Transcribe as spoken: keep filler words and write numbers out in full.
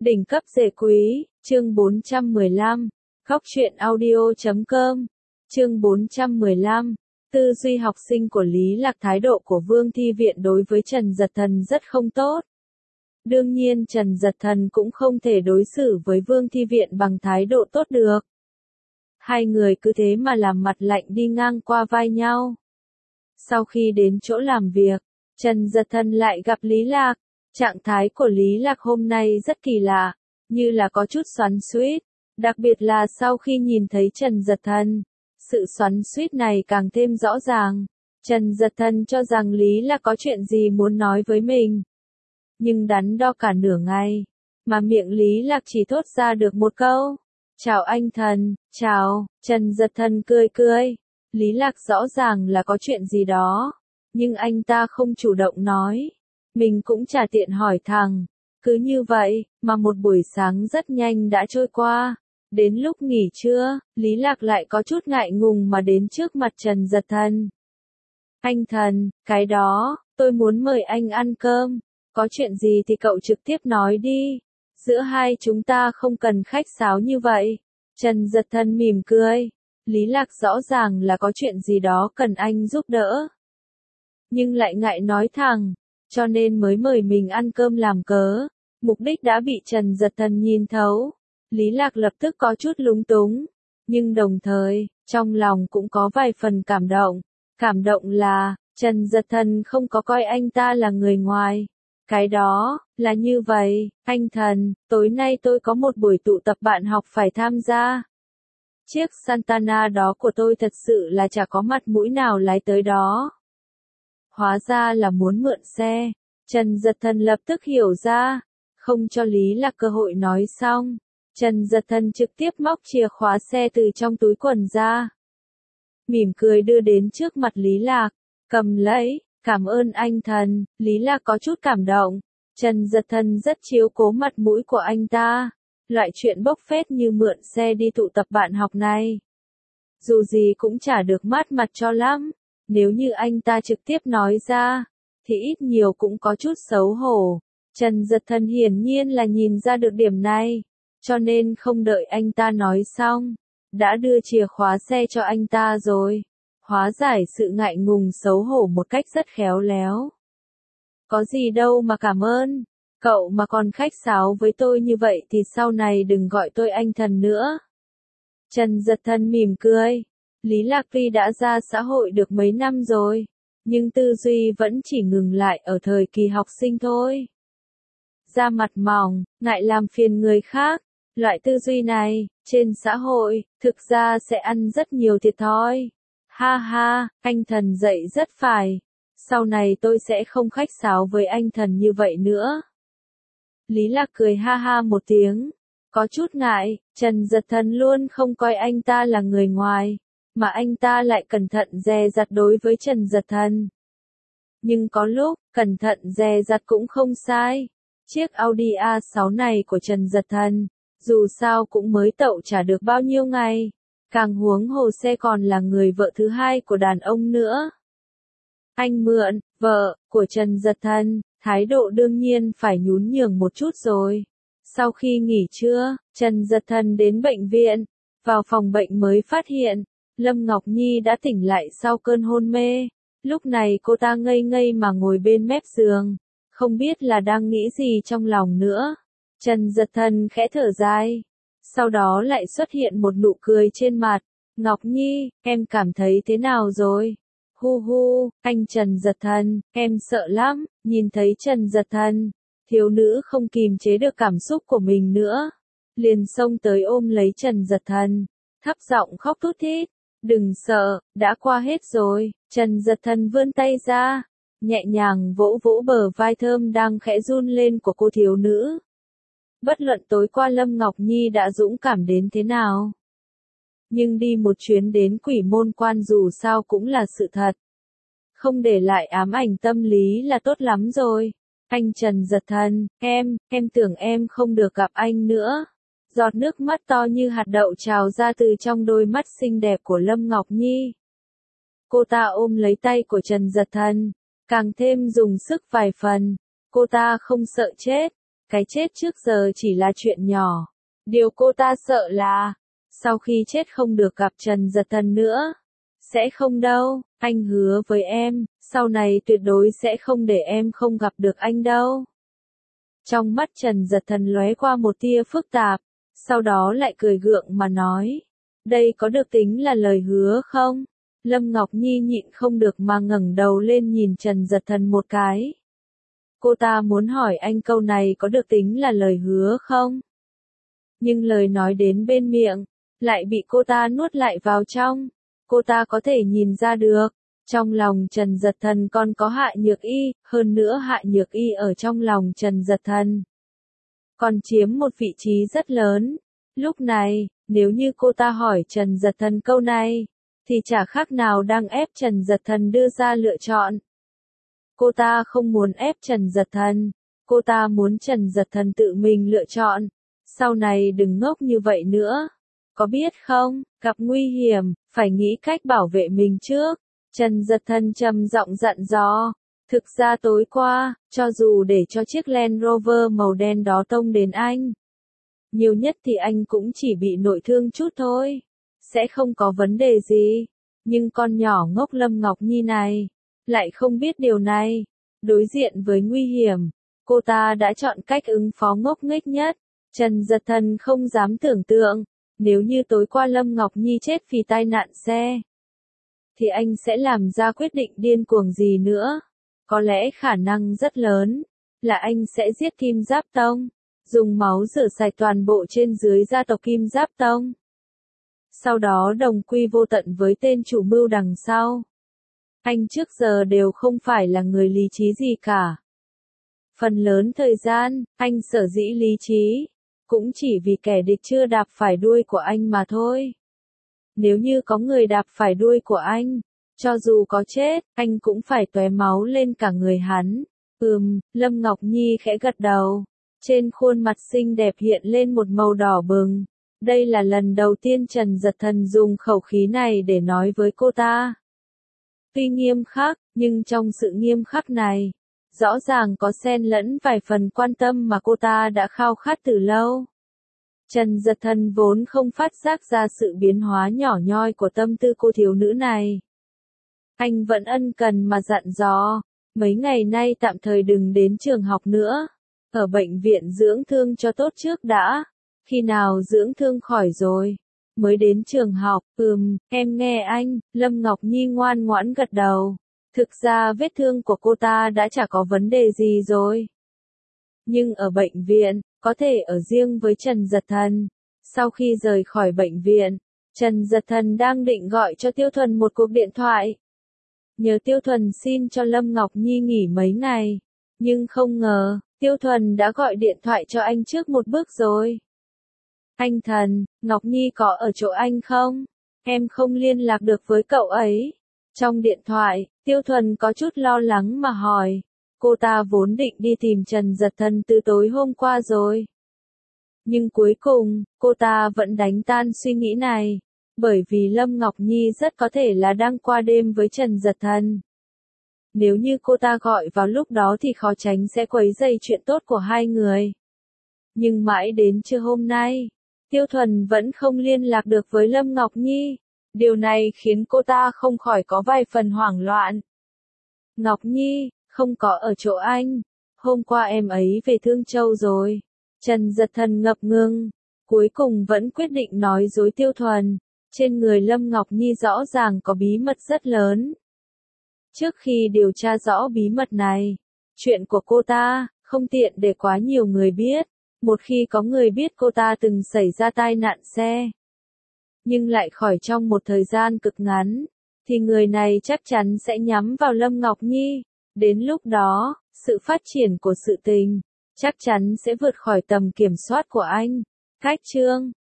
Đỉnh cấp rể quý, chương bốn trăm mười lăm, Góc truyện audio chấm com, chương bốn trăm mười lăm, tư duy học sinh của Lý Lạc. Thái độ của Vương Thi Viện đối với Trần Dật Thần rất không tốt. Đương nhiên Trần Dật Thần cũng không thể đối xử với Vương Thi Viện bằng thái độ tốt được. Hai người cứ thế mà làm mặt lạnh đi ngang qua vai nhau. Sau khi đến chỗ làm việc, Trần Dật Thần lại gặp Lý Lạc. Trạng thái của Lý Lạc hôm nay rất kỳ lạ, như là có chút xoắn xuýt, đặc biệt là sau khi nhìn thấy Trần Dật Thần. Sự xoắn xuýt này càng thêm rõ ràng. Trần Dật Thần cho rằng Lý Lạc có chuyện gì muốn nói với mình. Nhưng đắn đo cả nửa ngày, mà miệng Lý Lạc chỉ thốt ra được một câu. Chào anh Thần, chào. Trần Dật Thần cười cười. Lý Lạc rõ ràng là có chuyện gì đó, nhưng anh ta không chủ động nói. Mình cũng chả tiện hỏi thẳng. Cứ như vậy, mà một buổi sáng rất nhanh đã trôi qua. Đến lúc nghỉ trưa, Lý Lạc lại có chút ngại ngùng mà đến trước mặt Trần Dật Thần. Anh Thần, cái đó, tôi muốn mời anh ăn cơm. Có chuyện gì thì cậu trực tiếp nói đi. Giữa hai chúng ta không cần khách sáo như vậy. Trần Dật Thần mỉm cười. Lý Lạc rõ ràng là có chuyện gì đó cần anh giúp đỡ. Nhưng lại ngại nói thẳng. Cho nên mới mời mình ăn cơm làm cớ. Mục đích đã bị Trần Dật Thần nhìn thấu. Lý Lạc lập tức có chút lúng túng. Nhưng đồng thời, trong lòng cũng có vài phần cảm động. Cảm động là, Trần Dật Thần không có coi anh ta là người ngoài. Cái đó, là như vậy, anh Thần, tối nay tôi có một buổi tụ tập bạn học phải tham gia. Chiếc Santana đó của tôi thật sự là chả có mặt mũi nào lái tới đó. Hóa ra là muốn mượn xe. Trần Dật Thần lập tức hiểu ra. Không cho Lý Lạc cơ hội nói xong. Trần Dật Thần trực tiếp móc chìa khóa xe từ trong túi quần ra. Mỉm cười đưa đến trước mặt Lý Lạc. Cầm lấy, cảm ơn anh Thần. Lý Lạc có chút cảm động. Trần Dật Thần rất chiếu cố mặt mũi của anh ta. Loại chuyện bốc phét như mượn xe đi tụ tập bạn học này. Dù gì cũng chả được mát mặt cho lắm. Nếu như anh ta trực tiếp nói ra, thì ít nhiều cũng có chút xấu hổ. Trần Dật Thần hiển nhiên là nhìn ra được điểm này, cho nên không đợi anh ta nói xong, đã đưa chìa khóa xe cho anh ta rồi. Hóa giải sự ngại ngùng xấu hổ một cách rất khéo léo. Có gì đâu mà cảm ơn, cậu mà còn khách sáo với tôi như vậy thì sau này đừng gọi tôi anh Thần nữa. Trần Dật Thần mỉm cười. Lý Lạc tuy đã ra xã hội được mấy năm rồi, nhưng tư duy vẫn chỉ ngừng lại ở thời kỳ học sinh thôi. Da mặt mỏng, ngại làm phiền người khác, loại tư duy này, trên xã hội, thực ra sẽ ăn rất nhiều thiệt thòi. Ha ha, anh Thần dạy rất phải. Sau này tôi sẽ không khách sáo với anh Thần như vậy nữa. Lý Lạc cười ha ha một tiếng, có chút ngại, Trần Dật Thần luôn không coi anh ta là người ngoài. Mà anh ta lại cẩn thận dè dặt đối với Trần Dật Thần. Nhưng có lúc, cẩn thận dè dặt cũng không sai. Chiếc Audi a sáu này của Trần Dật Thần, dù sao cũng mới tậu chả được bao nhiêu ngày. Càng huống hồ xe còn là người vợ thứ hai của đàn ông nữa. Anh mượn, vợ, của Trần Dật Thần, thái độ đương nhiên phải nhún nhường một chút rồi. Sau khi nghỉ trưa, Trần Dật Thần đến bệnh viện. Vào phòng bệnh mới phát hiện, Lâm Ngọc Nhi đã tỉnh lại sau cơn hôn mê. Lúc này cô ta ngây ngây mà ngồi bên mép giường, không biết là đang nghĩ gì trong lòng nữa. Trần Dật Thần khẽ thở dài, sau đó lại xuất hiện một nụ cười trên mặt. Ngọc Nhi, em cảm thấy thế nào rồi? Hu hu, anh Trần Dật Thần, em sợ lắm. Nhìn thấy Trần Dật Thần, thiếu nữ không kìm chế được cảm xúc của mình nữa, liền xông tới ôm lấy Trần Dật Thần, thấp giọng khóc thút thít. Đừng sợ, đã qua hết rồi. Trần Dật Thần vươn tay ra, nhẹ nhàng vỗ vỗ bờ vai thơm đang khẽ run lên của cô thiếu nữ. Bất luận tối qua Lâm Ngọc Nhi đã dũng cảm đến thế nào, nhưng đi một chuyến đến Quỷ Môn Quan dù sao cũng là sự thật. Không để lại ám ảnh tâm lý là tốt lắm rồi. Anh Trần Dật Thần, em, em tưởng em không được gặp anh nữa. Giọt nước mắt to như hạt đậu trào ra từ trong đôi mắt xinh đẹp của Lâm Ngọc Nhi. Cô ta ôm lấy tay của Trần Dật Thần, càng thêm dùng sức vài phần. Cô ta không sợ chết, Cái chết trước giờ chỉ là chuyện nhỏ. Điều cô ta sợ là, sau khi chết không được gặp Trần Giật Thần nữa. Sẽ không đâu, anh hứa với em, sau này tuyệt đối sẽ không để em không gặp được anh đâu. Trong mắt Trần Giật Thần lóe qua một tia phức tạp, sau đó lại cười gượng mà nói. Đây có được tính là lời hứa không? Lâm Ngọc Nhi nhịn không được mà ngẩng đầu lên nhìn Trần Giật Thần một cái. Cô ta muốn hỏi anh câu này có được tính là lời hứa không? Nhưng lời nói đến bên miệng, lại bị cô ta nuốt lại vào trong. Cô ta có thể nhìn ra được, trong lòng Trần Giật Thần còn có Hạ Nhược Y, hơn nữa Hạ Nhược Y ở trong lòng Trần Giật Thần còn chiếm một vị trí rất lớn. Lúc này, nếu như cô ta hỏi Trần Giật Thần câu này, thì chả khác nào đang ép Trần Giật Thần đưa ra lựa chọn. Cô ta không muốn ép Trần Giật Thần, cô ta muốn Trần Giật Thần tự mình lựa chọn. Sau này đừng ngốc như vậy nữa. Có biết không, gặp nguy hiểm, phải nghĩ cách bảo vệ mình trước. Trần Giật Thần trầm giọng dặn dò. Thực ra tối qua, cho dù để cho chiếc Land Rover màu đen đó tông đến anh, nhiều nhất thì anh cũng chỉ bị nội thương chút thôi. Sẽ không có vấn đề gì. Nhưng con nhỏ ngốc Lâm Ngọc Nhi này, lại không biết điều này. Đối diện với nguy hiểm, cô ta đã chọn cách ứng phó ngốc nghếch nhất. Trần Giật Thần không dám tưởng tượng, nếu như tối qua Lâm Ngọc Nhi chết vì tai nạn xe, thì anh sẽ làm ra quyết định điên cuồng gì nữa. Có lẽ khả năng rất lớn, là anh sẽ giết Kim Giáp Tông, dùng máu rửa sạch toàn bộ trên dưới gia tộc Kim Giáp Tông. Sau đó đồng quy vô tận với tên chủ mưu đằng sau. Anh trước giờ đều không phải là người lý trí gì cả. Phần lớn thời gian, anh sở dĩ lý trí, cũng chỉ vì kẻ địch chưa đạp phải đuôi của anh mà thôi. Nếu như có người đạp phải đuôi của anh, cho dù có chết, anh cũng phải tóe máu lên cả người hắn. Ừm, Lâm Ngọc Nhi khẽ gật đầu. Trên khuôn mặt xinh đẹp hiện lên một màu đỏ bừng. Đây là lần đầu tiên Trần Giật Thần dùng khẩu khí này để nói với cô ta. Tuy nghiêm khắc, nhưng trong sự nghiêm khắc này, rõ ràng có xen lẫn vài phần quan tâm mà cô ta đã khao khát từ lâu. Trần Giật Thần vốn không phát giác ra sự biến hóa nhỏ nhoi của tâm tư cô thiếu nữ này. Anh vẫn ân cần mà dặn dò, mấy ngày nay tạm thời đừng đến trường học nữa, ở bệnh viện dưỡng thương cho tốt trước đã, khi nào dưỡng thương khỏi rồi, mới đến trường học. Ừm, em nghe anh, Lâm Ngọc Nhi ngoan ngoãn gật đầu. Thực ra vết thương của cô ta đã chả có vấn đề gì rồi. Nhưng ở bệnh viện, có thể ở riêng với Trần Giật Thần. Sau khi rời khỏi bệnh viện, Trần Giật Thần đang định gọi cho Tiêu Thuần một cuộc điện thoại. Nhờ Tiêu Thuần xin cho Lâm Ngọc Nhi nghỉ mấy ngày. Nhưng không ngờ, Tiêu Thuần đã gọi điện thoại cho anh trước một bước rồi. Anh Thần, Ngọc Nhi có ở chỗ anh không? Em không liên lạc được với cậu ấy. Trong điện thoại, Tiêu Thuần có chút lo lắng mà hỏi. Cô ta vốn định đi tìm Trần Giật Thần từ tối hôm qua rồi. Nhưng cuối cùng, cô ta vẫn đánh tan suy nghĩ này. Bởi vì Lâm Ngọc Nhi rất có thể là đang qua đêm với Trần Giật Thần. Nếu như cô ta gọi vào lúc đó thì khó tránh sẽ quấy rầy chuyện tốt của hai người. Nhưng mãi đến trưa hôm nay, Tiêu Thuần vẫn không liên lạc được với Lâm Ngọc Nhi. Điều này khiến cô ta không khỏi có vài phần hoảng loạn. Ngọc Nhi, không có ở chỗ anh. Hôm qua em ấy về Thương Châu rồi. Trần Giật Thần ngập ngừng. Cuối cùng vẫn quyết định nói dối Tiêu Thuần. Trên người Lâm Ngọc Nhi rõ ràng có bí mật rất lớn. Trước khi điều tra rõ bí mật này, chuyện của cô ta, không tiện để quá nhiều người biết. Một khi có người biết cô ta từng xảy ra tai nạn xe, nhưng lại khỏi trong một thời gian cực ngắn, thì người này chắc chắn sẽ nhắm vào Lâm Ngọc Nhi. Đến lúc đó, sự phát triển của sự tình, chắc chắn sẽ vượt khỏi tầm kiểm soát của anh. Cách chương